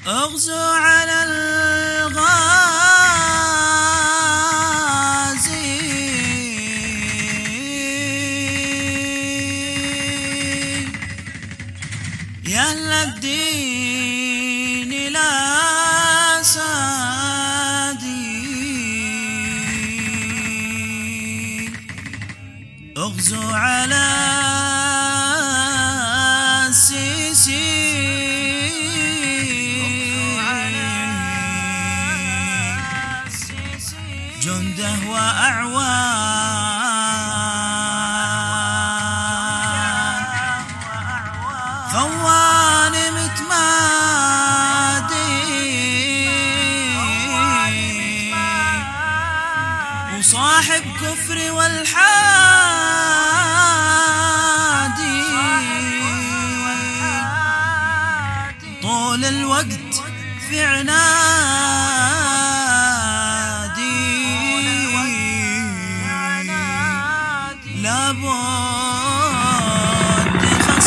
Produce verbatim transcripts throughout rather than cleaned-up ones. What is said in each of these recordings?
اغزو على الغازي يا الدين لا سادي اغزو على السيسي جنده وأعوان خوان متمادي وصاحب كفر والحادي طول الوقت في عنادي لابد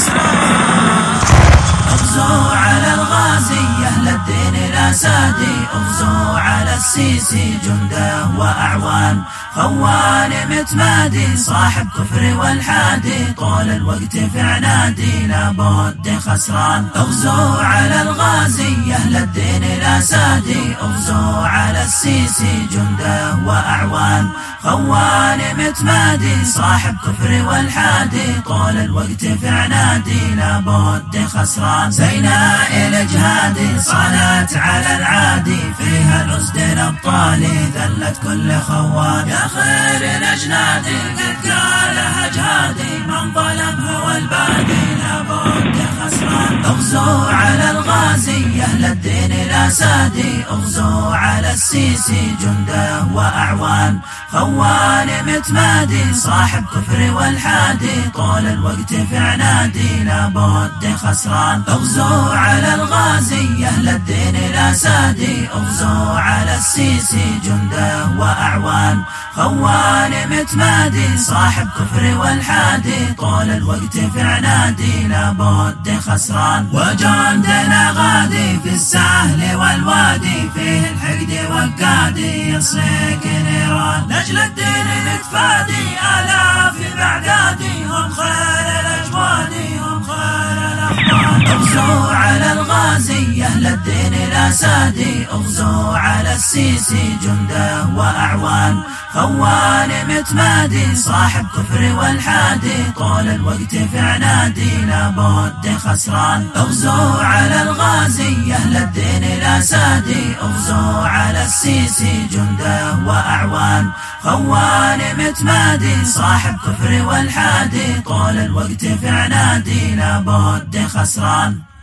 خسران اغزو على الغازي أهل الدين الأسادي اغزو على السيسي جنده وأعوان خوان متمادي صاحب كفر والحادي طول الوقت في عنادي لابد خسران اغزو على الغازي أهل الدين الأسادي اغزو على السيسي جنده وأعوان خوان متمادي صاحب كفر والحادي طول الوقت في عنادي لابد خسران سيناء الجهادي صالت على العادي فيها الأسد الأبطال ذلت كل خوان يا خير الأجنادي قد قالها جهادي من ظلم هو البادي لابد خسران اغزو على الغازي أهل الدين الأسادي اغزو على السيسي جنده وأعوان خوان متمادي صاحب كفر والحادي طول الوقت في عنادي لابد خسران اغزو على الغازي أهل الدين الأسادي اغزو على السيسي جنده وأعوان خوان متمادي صاحب كفر والحادي طول الوقت في عنادي لابد خسران وجندنا غادي في السهل والوادي فيه الحقد والقادي يصيك نيران لاجل الدين نتفادي آلاف بعدادي هم خير الأجوادي هم خير الأخوان اغزو على الغازي أهل الدين الأسادي اغزو على السيسي جنده وأعوان خوان متمادي صاحب كفر والحادي طول الوقت في عنادي لابد خسران اغزو على الغازي أهل الدين الأسادي اغزو على السيسي جنده وأعوان خوان متمادي صاحب كفر والحادي طول الوقت في عنادي لابد خسران.